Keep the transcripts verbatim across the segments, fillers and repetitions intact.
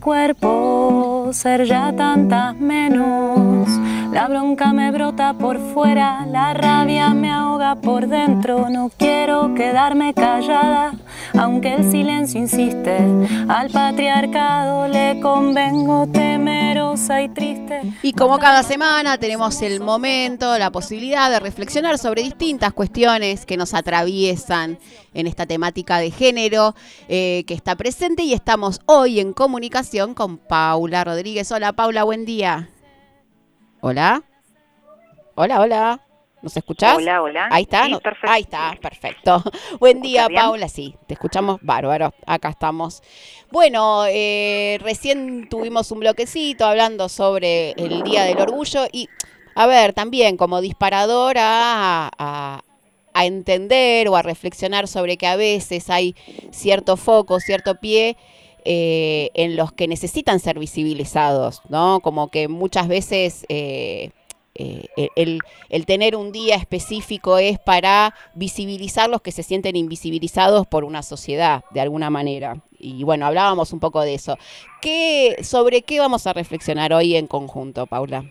cuerpo, ser ya tantas menos. La bronca me brota por fuera, la rabia me ahoga por dentro. No quiero quedarme callada, aunque el silencio insiste. Al patriarcado le convengo temerosa y triste. Y como cada semana tenemos el momento, la posibilidad de reflexionar sobre distintas cuestiones que nos atraviesan en esta temática de género eh, que está presente, y estamos hoy en comunicación con Paula Rodríguez. Hola Paula, buen día. Hola. Hola, hola. ¿Nos escuchás? Hola, hola. Ahí está. Sí, no, perfecto. Ahí está, perfecto. Buen día, bien? Paula. Sí, te escuchamos bárbaro. Acá estamos. Bueno, eh, recién tuvimos un bloquecito hablando sobre el Día del Orgullo y, a ver, también como disparador a, a, a entender o a reflexionar sobre que a veces hay cierto foco, cierto pie eh, en los que necesitan ser visibilizados, ¿no? Como que muchas veces... Eh, Eh, el, el tener un día específico es para visibilizar los que se sienten invisibilizados por una sociedad, de alguna manera. Y bueno, hablábamos un poco de eso. ¿Qué, sobre qué vamos a reflexionar hoy en conjunto, Paula?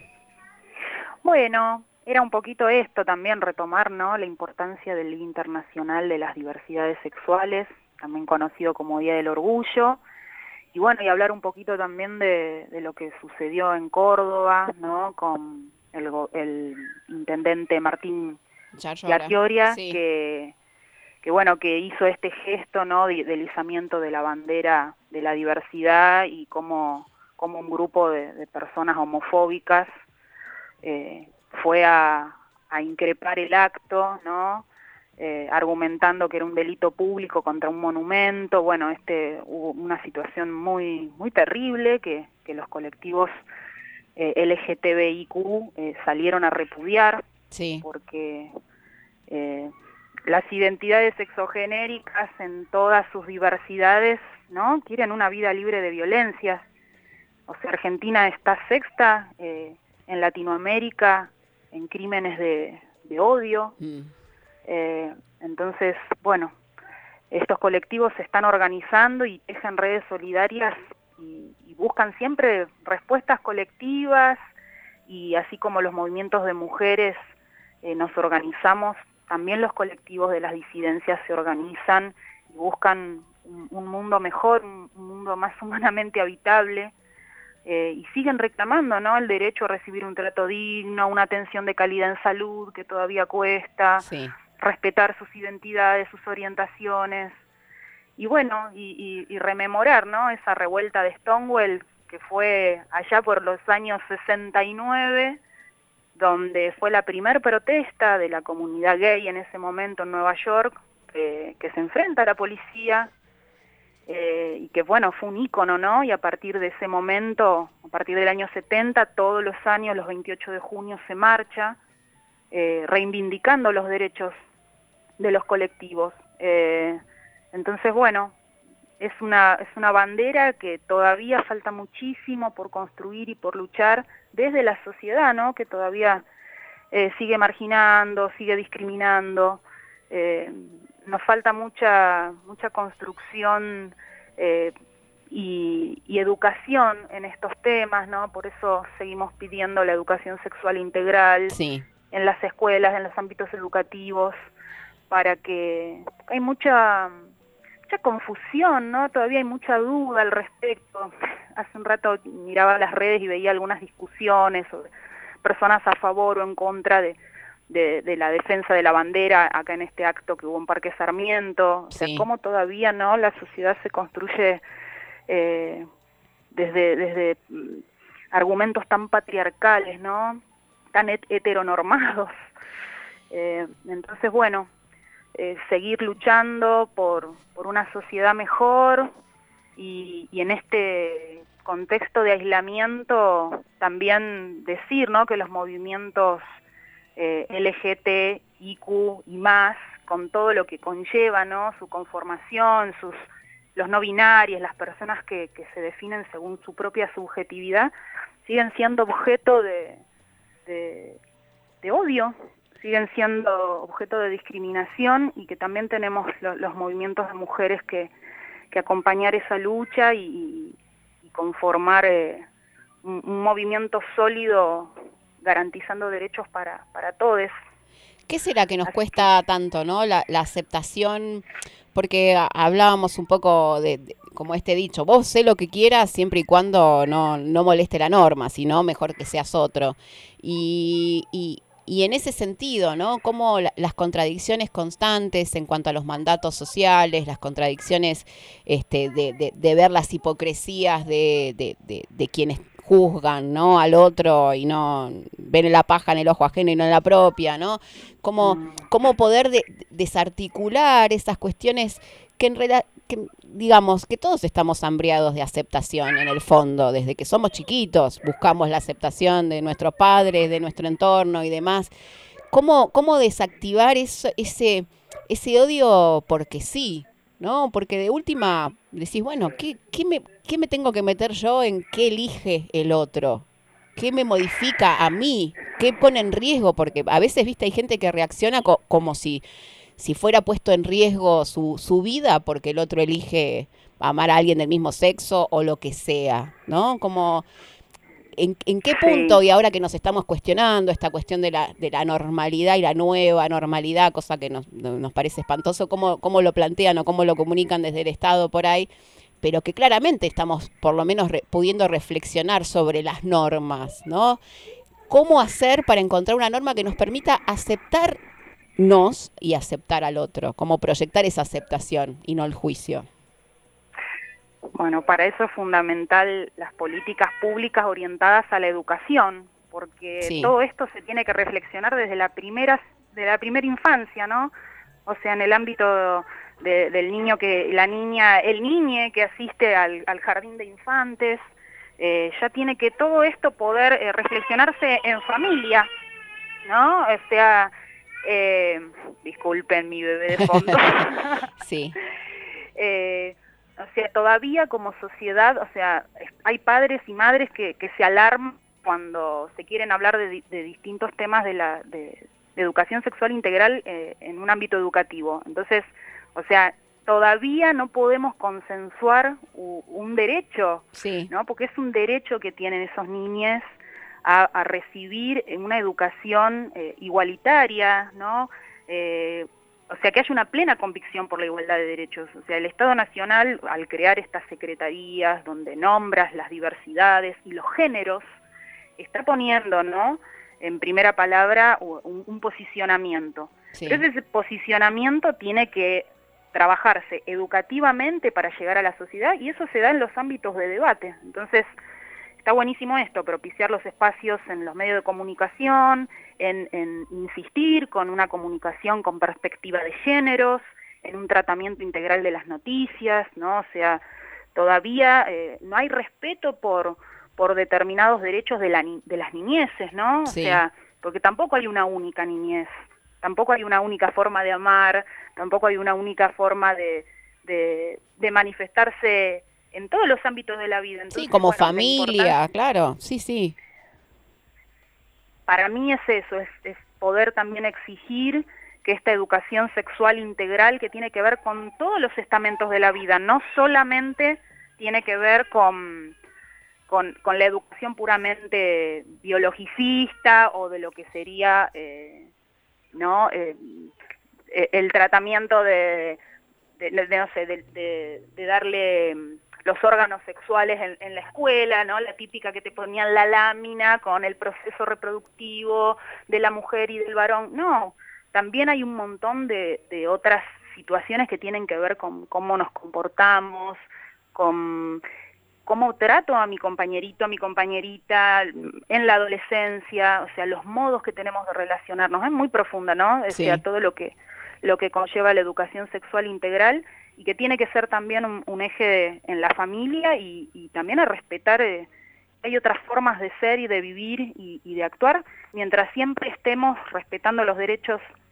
Bueno, era un poquito esto también, retomar, ¿no?, la importancia del Día Internacional de las Diversidades Sexuales, también conocido como Día del Orgullo. Y bueno, y hablar un poquito también de, de lo que sucedió en Córdoba, ¿no?, con el, el intendente Martín Giarchioria, sí. que, que bueno, que hizo este gesto, ¿no?, de, del izamiento de la bandera de la diversidad, y cómo, cómo un grupo de, de personas homofóbicas eh, fue a, a increpar el acto, ¿no?, Eh, argumentando que era un delito público contra un monumento. Bueno, este hubo una situación muy muy terrible que, que los colectivos eh, L G T B I Q eh, salieron a repudiar, sí. porque eh, las identidades sexogenéricas en todas sus diversidades, ¿no?, quieren una vida libre de violencias. O sea, Argentina está sexta eh, en Latinoamérica en crímenes de, de odio. Mm. Eh, entonces, bueno, estos colectivos se están organizando y tejen redes solidarias y, y buscan siempre respuestas colectivas, y así como los movimientos de mujeres eh, nos organizamos, también los colectivos de las disidencias se organizan y buscan un, un mundo mejor, un, un mundo más humanamente habitable. Eh, y siguen reclamando, ¿no?, el derecho a recibir un trato digno, una atención de calidad en salud que todavía cuesta, sí. respetar sus identidades, sus orientaciones, y bueno, y, y, y rememorar, ¿no?, esa revuelta de Stonewall, que fue allá por los años sesenta y nueve, donde fue la primer protesta de la comunidad gay en ese momento en Nueva York, eh, que se enfrenta a la policía, eh, y que bueno, fue un ícono, ¿no?, y a partir de ese momento, a partir del año setenta, todos los años, los veintiocho de junio, se marcha, eh, reivindicando los derechos de los colectivos. Eh, entonces, bueno, es una, es una bandera que todavía falta muchísimo por construir y por luchar desde la sociedad, ¿no?, que todavía eh, sigue marginando, sigue discriminando. Eh, nos falta mucha, mucha construcción eh, y, y educación en estos temas, ¿no? Por eso seguimos pidiendo la educación sexual integral, Sí. en las escuelas, en los ámbitos educativos, para que hay mucha mucha confusión, ¿no? Todavía hay mucha duda al respecto. Hace un rato miraba las redes y veía algunas discusiones sobre personas a favor o en contra de, de, de la defensa de la bandera acá en este acto que hubo en Parque Sarmiento. O sea, Sí. cómo todavía, ¿no?, la sociedad se construye eh, desde, desde argumentos tan patriarcales, ¿no?, tan het heteronormados. Eh, entonces, bueno, Eh, seguir luchando por, por una sociedad mejor, y, y en este contexto de aislamiento también decir, ¿no?, que los movimientos eh, L G T I Q y más, con todo lo que conlleva, ¿no?, su conformación, sus los no binarios, las personas que, que se definen según su propia subjetividad, siguen siendo objeto de, de, de odio, siguen siendo objeto de discriminación, y que también tenemos lo, los movimientos de mujeres que, que acompañar esa lucha y, y conformar eh, un, un movimiento sólido garantizando derechos para, para todos. ¿Qué será que nos cuesta tanto, no? La, la aceptación, porque a- hablábamos un poco de, de- como este dicho, vos sé lo que quieras siempre y cuando no, no moleste la norma, sino mejor que seas otro. Y, y, y en ese sentido, ¿no? Como la- las contradicciones constantes en cuanto a los mandatos sociales, las contradicciones este, de, de, de ver las hipocresías de, de, de, de quienes juzgan, ¿no? Al otro y no ven la paja en el ojo ajeno y no en la propia, ¿no? Cómo, cómo poder de- desarticular esas cuestiones que en rela- que, digamos, que todos estamos hambriados de aceptación en el fondo, desde que somos chiquitos, buscamos la aceptación de nuestros padres, de nuestro entorno y demás. ¿Cómo, cómo desactivar eso, ese, ese odio porque sí? ¿No? Porque de última decís, bueno, ¿qué, qué me, ¿qué me tengo que meter yo en qué elige el otro? ¿Qué me modifica a mí? ¿Qué pone en riesgo? Porque a veces, viste, hay gente que reacciona co- como si, si fuera puesto en riesgo su, su vida porque el otro elige amar a alguien del mismo sexo o lo que sea, ¿no? Como, ¿en, en qué punto, Sí, y ahora que nos estamos cuestionando esta cuestión de la, de la normalidad y la nueva normalidad, cosa que nos, no- nos parece espantoso, cómo, cómo lo plantean o cómo lo comunican desde el Estado por ahí, pero que claramente estamos por lo menos re- pudiendo reflexionar sobre las normas, ¿no? ¿Cómo hacer para encontrar una norma que nos permita aceptarnos y aceptar al otro? Cómo proyectar esa aceptación y no el juicio. bueno, para eso es fundamental las políticas públicas orientadas a la educación, porque Sí, todo esto se tiene que reflexionar desde la primera, de la primera infancia, ¿no? O sea, en el ámbito de, del niño que, la niña, el niñe que asiste al, al jardín de infantes, eh, ya tiene que todo esto poder eh, reflexionarse en familia, ¿no? O sea, eh, disculpen mi bebé de fondo. sí, eh, o sea, todavía como sociedad, o sea, hay padres y madres que, que se alarman cuando se quieren hablar de, di- de distintos temas de la de, de educación sexual integral eh, en un ámbito educativo. Entonces, o sea, todavía no podemos consensuar u- un derecho, sí. ¿no? Porque es un derecho que tienen esos niños a, a recibir una educación eh, igualitaria, ¿no? Eh, o sea, que haya una plena convicción por la igualdad de derechos. O sea, el Estado Nacional, al crear estas secretarías donde nombras las diversidades y los géneros, está poniendo, ¿no?, en primera palabra un, un posicionamiento. Pero Sí. ese posicionamiento tiene que trabajarse educativamente para llegar a la sociedad y eso se da en los ámbitos de debate. Entonces, está buenísimo esto, propiciar los espacios en los medios de comunicación, en, en insistir con una comunicación con perspectiva de géneros, en un tratamiento integral de las noticias, ¿no? O sea, todavía eh, no hay respeto por, por determinados derechos de, la, ni- de las niñeces, ¿no? O Sí. sea, porque tampoco hay una única niñez, tampoco hay una única forma de amar, tampoco hay una única forma de, de, de manifestarse en todos los ámbitos de la vida. Sí, Entonces, como bueno, la familia, importancia, claro, sí, sí, para mí es eso, es, es poder también exigir que esta educación sexual integral que tiene que ver con todos los estamentos de la vida, no solamente tiene que ver con, con, con la educación puramente biologicista o de lo que sería eh, ¿no? Eh, el tratamiento de, de, de no sé, de, de, de darle los órganos sexuales en, en la escuela, ¿no? La típica que te ponían la lámina con el proceso reproductivo de la mujer y del varón. No, también hay un montón de, de otras situaciones que tienen que ver con cómo nos comportamos, con cómo trato a mi compañerito, a mi compañerita en la adolescencia, o sea, los modos que tenemos de relacionarnos. Es muy profunda, ¿no? O sea, sí. todo lo que, lo que conlleva la educación sexual integral y que tiene que ser también un, un eje de, en la familia y, y también a respetar, eh, hay otras formas de ser y de vivir y, y de actuar, mientras siempre estemos respetando los derechos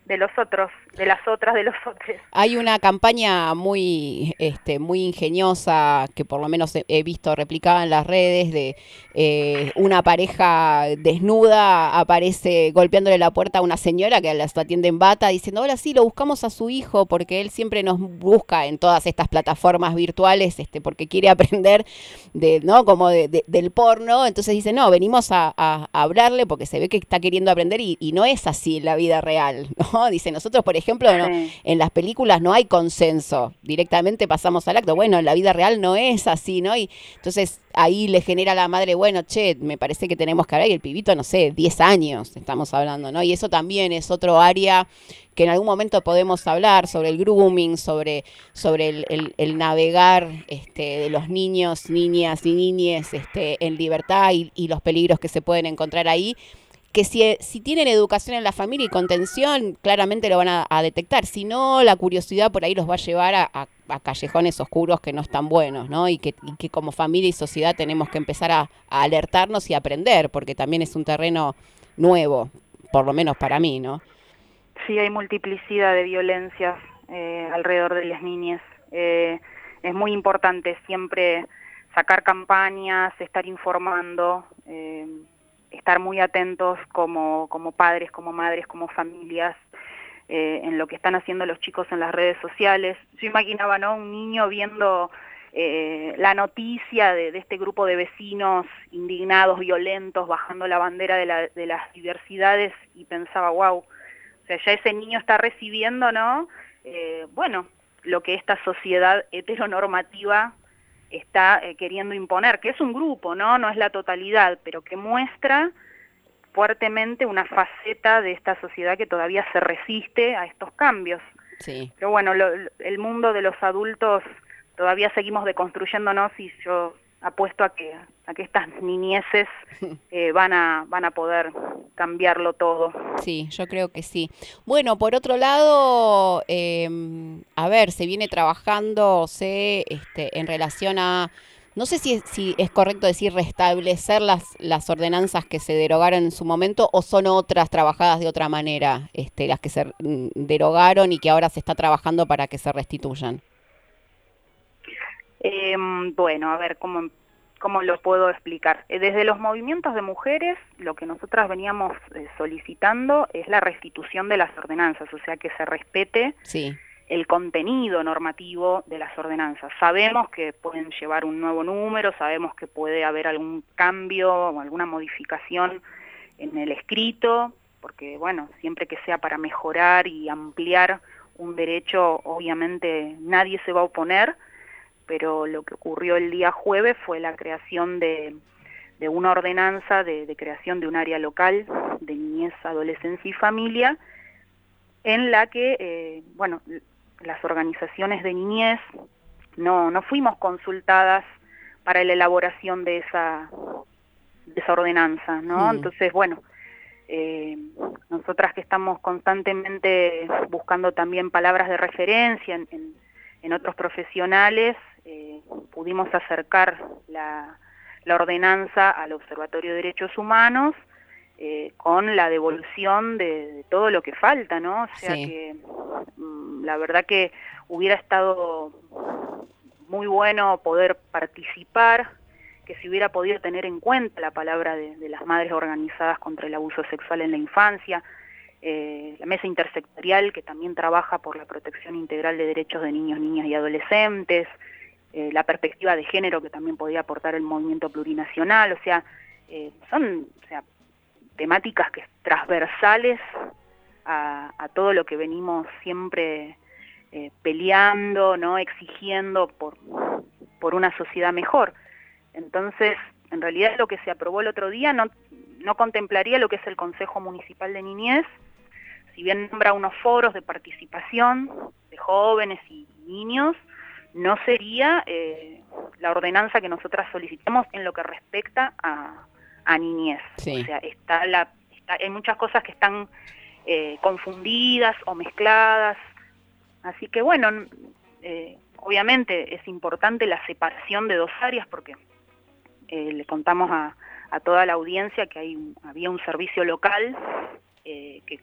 de los otros, de las otras, de los otros. Hay una campaña muy, este, muy ingeniosa que por lo menos he, he visto replicada en las redes de eh, una pareja desnuda aparece golpeándole la puerta a una señora que las atiende en bata diciendo, hola, sí, lo buscamos a su hijo porque él siempre nos busca en todas estas plataformas virtuales, este, porque quiere aprender de, ¿no? Como de, de, del porno. Entonces dice, no, venimos a, a, a hablarle porque se ve que está queriendo aprender y, y no es así en la vida real, ¿no? Dice, nosotros, por ejemplo, no, Sí. en las películas no hay consenso, directamente pasamos al acto. Bueno, en la vida real no es así, ¿no? Y entonces ahí le genera a la madre, bueno, che, me parece que tenemos que hablar, y el pibito, no sé, diez años estamos hablando, ¿no? Y eso también es otro área que en algún momento podemos hablar sobre el grooming, sobre, sobre el, el, el navegar este, de los niños, niñas y niñes este, en libertad y, y los peligros que se pueden encontrar ahí, que si, si tienen educación en la familia y contención, claramente lo van a, a detectar. Si no, la curiosidad por ahí los va a llevar a, a, a callejones oscuros que no están buenos, ¿no? Y que, y que como familia y sociedad tenemos que empezar a, a alertarnos y aprender, porque también es un terreno nuevo, por lo menos para mí, ¿no? Sí, hay multiplicidad de violencias eh, alrededor de las niñas. Eh, es muy importante siempre sacar campañas, estar informando, eh, estar muy atentos como, como padres, como madres, como familias, eh, en lo que están haciendo los chicos en las redes sociales. Yo imaginaba, ¿no?, un niño viendo eh, la noticia de, de este grupo de vecinos indignados, violentos, bajando la bandera de, la, de las diversidades, y pensaba, wow, o sea, ya ese niño está recibiendo, ¿no?, eh, bueno, lo que esta sociedad heteronormativa está eh, queriendo imponer, que es un grupo, ¿no? No es la totalidad, pero que muestra fuertemente una faceta de esta sociedad que todavía se resiste a estos cambios. Sí. Pero bueno, lo, el mundo de los adultos todavía seguimos deconstruyéndonos, y yo apuesto a que a que estas niñeces eh, van a van a poder cambiarlo todo. Sí, yo creo que sí. Bueno, por otro lado, eh, a ver, se viene trabajando, sé, este, en relación a, no sé si es, si es correcto decir restablecer las, las ordenanzas que se derogaron en su momento, o son otras trabajadas de otra manera, este, las que se mm, derogaron y que ahora se está trabajando para que se restituyan. Eh, bueno, a ver, ¿cómo, cómo lo puedo explicar? Eh, desde los movimientos de mujeres, lo que nosotras veníamos eh, solicitando es la restitución de las ordenanzas, o sea, que se respete Sí. el contenido normativo de las ordenanzas. Sabemos que pueden llevar un nuevo número, sabemos que puede haber algún cambio o alguna modificación en el escrito, porque, bueno, siempre que sea para mejorar y ampliar un derecho, obviamente nadie se va a oponer, pero lo que ocurrió el día jueves fue la creación de, de una ordenanza de, de creación de un área local de niñez, adolescencia y familia, en la que, eh, bueno, las organizaciones de niñez no, no fuimos consultadas para la elaboración de esa, de esa ordenanza, ¿no? Mm. Entonces, bueno, eh, nosotras que estamos constantemente buscando también palabras de referencia en, en, en otros profesionales, eh, pudimos acercar la, la ordenanza al Observatorio de Derechos Humanos, Eh, con la devolución de, de todo lo que falta, ¿no? O sea, sí, que mm, la verdad que hubiera estado muy bueno poder participar, que se hubiera podido tener en cuenta la palabra de, de las madres organizadas contra el abuso sexual en la infancia, eh, la mesa intersectorial que también trabaja por la protección integral de derechos de niños, niñas y adolescentes, eh, la perspectiva de género que también podía aportar el movimiento plurinacional, o sea, eh, son, o sea, temáticas que transversales a, a todo lo que venimos siempre eh, peleando, ¿no?, exigiendo por, por una sociedad mejor. Entonces, en realidad lo que se aprobó el otro día no, no contemplaría lo que es el Consejo Municipal de Niñez, si bien nombra unos foros de participación de jóvenes y niños, no sería eh, la ordenanza que nosotras solicitamos en lo que respecta a a niñez. Sí. O sea, está la, está, hay muchas cosas que están eh, confundidas o mezcladas, así que bueno, eh, obviamente es importante la separación de dos áreas, porque eh, le contamos a, a toda la audiencia que hay un, había un servicio local eh, que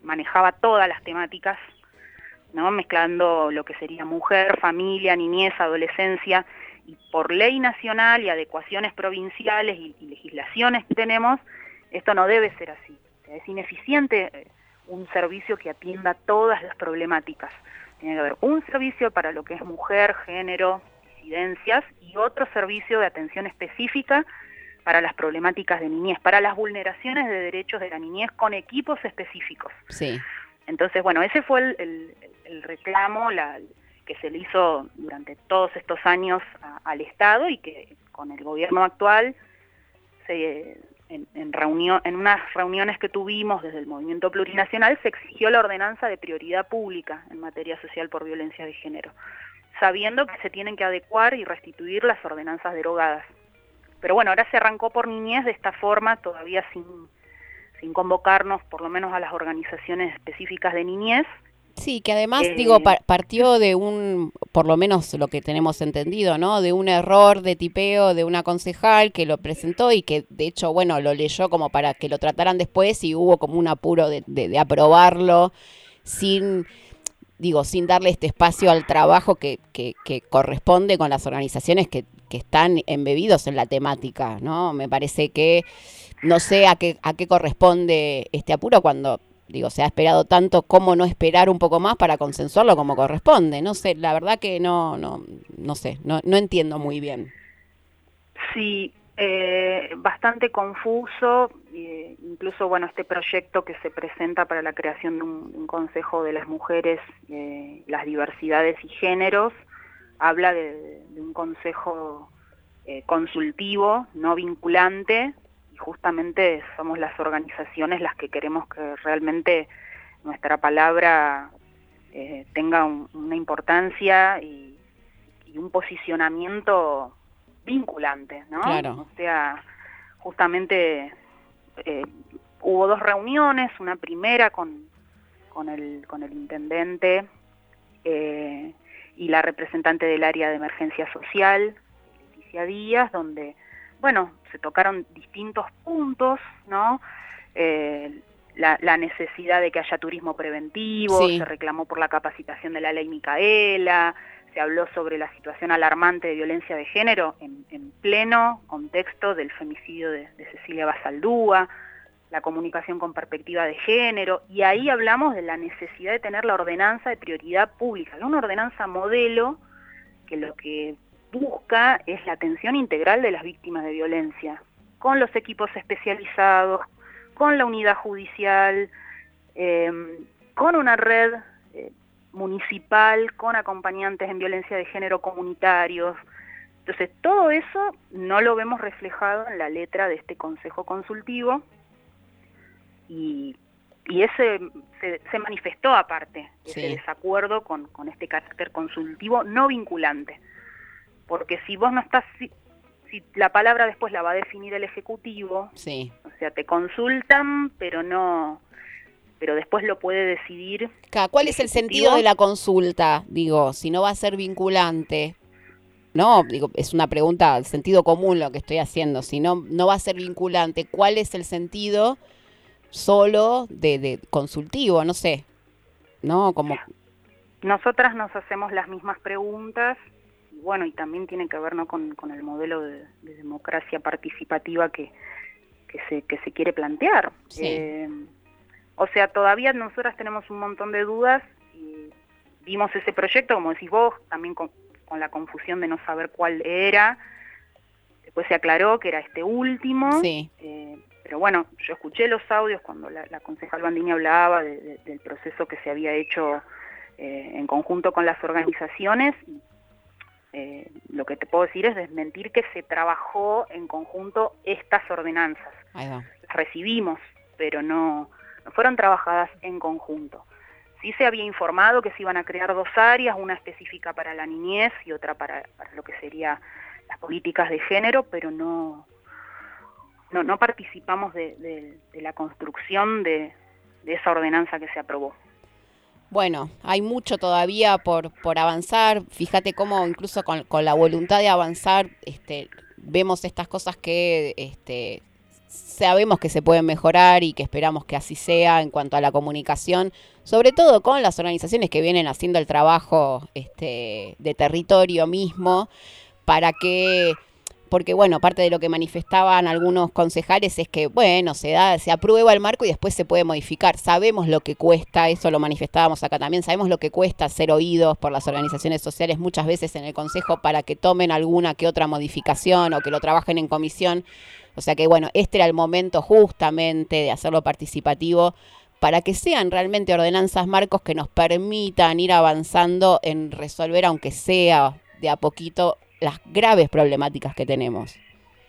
manejaba todas las temáticas, ¿no? Mezclando lo que sería mujer, familia, niñez, adolescencia, y por ley nacional y adecuaciones provinciales y, y legislaciones que tenemos, esto no debe ser así. O sea, es ineficiente un servicio que atienda todas las problemáticas. Tiene que haber un servicio para lo que es mujer, género, disidencias, y otro servicio de atención específica para las problemáticas de niñez, para las vulneraciones de derechos de la niñez con equipos específicos. Sí. Entonces, bueno, ese fue el, el, el reclamo la, que se le hizo durante todos estos años a, al Estado, y que con el gobierno actual, se, en, en, reunión, en unas reuniones que tuvimos desde el Movimiento Plurinacional, se exigió la ordenanza de prioridad pública en materia social por violencia de género, sabiendo que se tienen que adecuar y restituir las ordenanzas derogadas. Pero bueno, ahora se arrancó por niñez de esta forma, todavía sin, sin convocarnos, por lo menos a las organizaciones específicas de niñez. Sí, que además, eh, digo, par partió de un, por lo menos lo que tenemos entendido, ¿no? De un error de tipeo de una concejal que lo presentó y que, de hecho, bueno, lo leyó como para que lo trataran después, y hubo como un apuro de, de, de aprobarlo sin... digo, sin darle este espacio al trabajo que, que, que corresponde con las organizaciones que, que están embebidos en la temática, ¿no? Me parece que no sé a qué, a qué corresponde este apuro cuando, digo, se ha esperado tanto, cómo no esperar un poco más para consensuarlo como corresponde. No sé, la verdad que no, no, no sé, no, no entiendo muy bien. Sí, eh, bastante confuso, eh, incluso, bueno, este proyecto que se presenta para la creación de un, un Consejo de las Mujeres, eh, las diversidades y géneros, habla de, de un consejo eh, consultivo, no vinculante, y justamente somos las organizaciones las que queremos que realmente nuestra palabra eh, tenga un, una importancia y, y un posicionamiento vinculante, ¿no? Claro. O sea, justamente eh, hubo dos reuniones, una primera con, con, el, con el intendente eh, y la representante del área de emergencia social, Leticia Díaz, donde, bueno, se tocaron distintos puntos, ¿no? Eh, la, la necesidad de que haya turismo preventivo, sí. Se reclamó por la capacitación de la ley Micaela, se habló sobre la situación alarmante de violencia de género en, en pleno contexto del femicidio de, de Cecilia Basaldúa, la comunicación con perspectiva de género, y ahí hablamos de la necesidad de tener la ordenanza de prioridad pública, una ordenanza modelo que lo que busca es la atención integral de las víctimas de violencia, con los equipos especializados, con la unidad judicial, eh, con una red eh, municipal, con acompañantes en violencia de género comunitarios. Entonces, todo eso no lo vemos reflejado en la letra de este Consejo Consultivo, y, y ese se, se manifestó aparte, sí. ese desacuerdo con, con este carácter consultivo no vinculante. Porque si vos no estás, si, si la palabra después la va a definir el Ejecutivo, sí. O sea, te consultan, pero no... pero después lo puede decidir. ¿Cuál es el sentido de la consulta? Digo, si no va a ser vinculante, no, digo, es una pregunta de sentido común lo que estoy haciendo. Si no, no va a ser vinculante, ¿cuál es el sentido solo de, de consultivo? No sé, ¿no? Como... Nosotras nos hacemos las mismas preguntas, y bueno, y también tiene que ver, ¿no?, con, con el modelo de, de democracia participativa que, que, se, que se quiere plantear. Sí. Eh, O sea, todavía nosotras tenemos un montón de dudas, y vimos ese proyecto, como decís vos, también con, con la confusión de no saber cuál era. Después se aclaró que era este último. Sí. Eh, pero bueno, yo escuché los audios cuando la, la concejal Bandini hablaba de, de, del proceso que se había hecho eh, en conjunto con las organizaciones. Eh, lo que te puedo decir es desmentir que se trabajó en conjunto estas ordenanzas. Ahí va. Las recibimos, pero no... fueron trabajadas en conjunto. Sí se había informado que se iban a crear dos áreas, una específica para la niñez y otra para, para lo que sería las políticas de género, pero no, no, no participamos de, de, de la construcción de, de esa ordenanza que se aprobó. Bueno, hay mucho todavía por, por avanzar. Fíjate cómo incluso con, con la voluntad de avanzar, este, vemos estas cosas que... este sabemos que se pueden mejorar y que esperamos que así sea en cuanto a la comunicación, sobre todo con las organizaciones que vienen haciendo el trabajo este, de territorio mismo, para que, porque bueno, parte de lo que manifestaban algunos concejales es que, bueno, se da, se aprueba el marco y después se puede modificar. Sabemos lo que cuesta, eso lo manifestábamos acá también, sabemos lo que cuesta ser oídos por las organizaciones sociales muchas veces en el Consejo para que tomen alguna que otra modificación o que lo trabajen en comisión. O sea que, bueno, este era el momento justamente de hacerlo participativo para que sean realmente ordenanzas marcos que nos permitan ir avanzando en resolver, aunque sea de a poquito, las graves problemáticas que tenemos.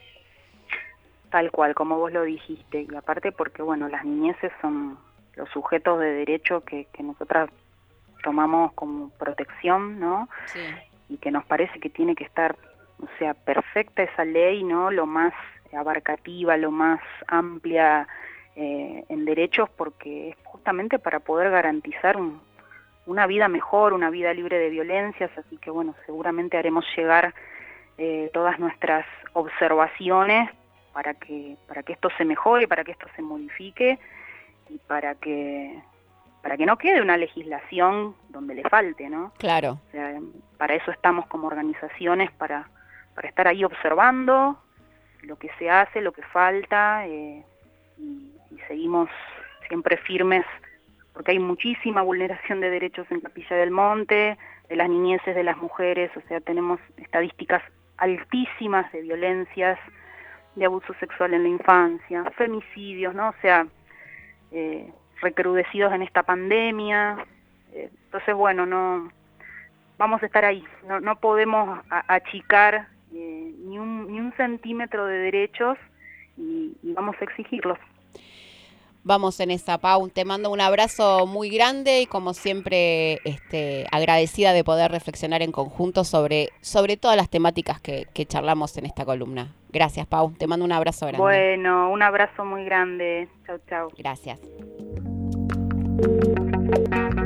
Tal cual, como vos lo dijiste, y aparte porque, bueno, las niñeces son los sujetos de derecho que, que nosotras tomamos como protección, ¿no? Sí. Y que nos parece que tiene que estar, o sea, perfecta esa ley, ¿no? Lo más abarcativa, lo más amplia eh, en derechos, porque es justamente para poder garantizar un, una vida mejor, una vida libre de violencias, así que bueno, seguramente haremos llegar eh, todas nuestras observaciones para que, para que esto se mejore, para que esto se modifique y para que, para que no quede una legislación donde le falte, ¿no? Claro. O sea, para eso estamos como organizaciones, para, para estar ahí observando lo que se hace, lo que falta, eh, y, y seguimos siempre firmes, porque hay muchísima vulneración de derechos en Capilla del Monte, de las niñeces, de las mujeres, o sea, tenemos estadísticas altísimas de violencias, de abuso sexual en la infancia, femicidios, ¿no? O sea, eh, recrudecidos en esta pandemia. Eh, entonces, bueno, no vamos a estar ahí, no, no podemos a, achicar eh, ni, un, ni un centímetro de derechos y, y vamos a exigirlos. Vamos en esa, Pau. Te mando un abrazo muy grande y como siempre este, agradecida de poder reflexionar en conjunto sobre, sobre todas las temáticas que, que charlamos en esta columna. Gracias, Pau. Te mando un abrazo grande. Bueno, un abrazo muy grande. Chau, chau. Gracias.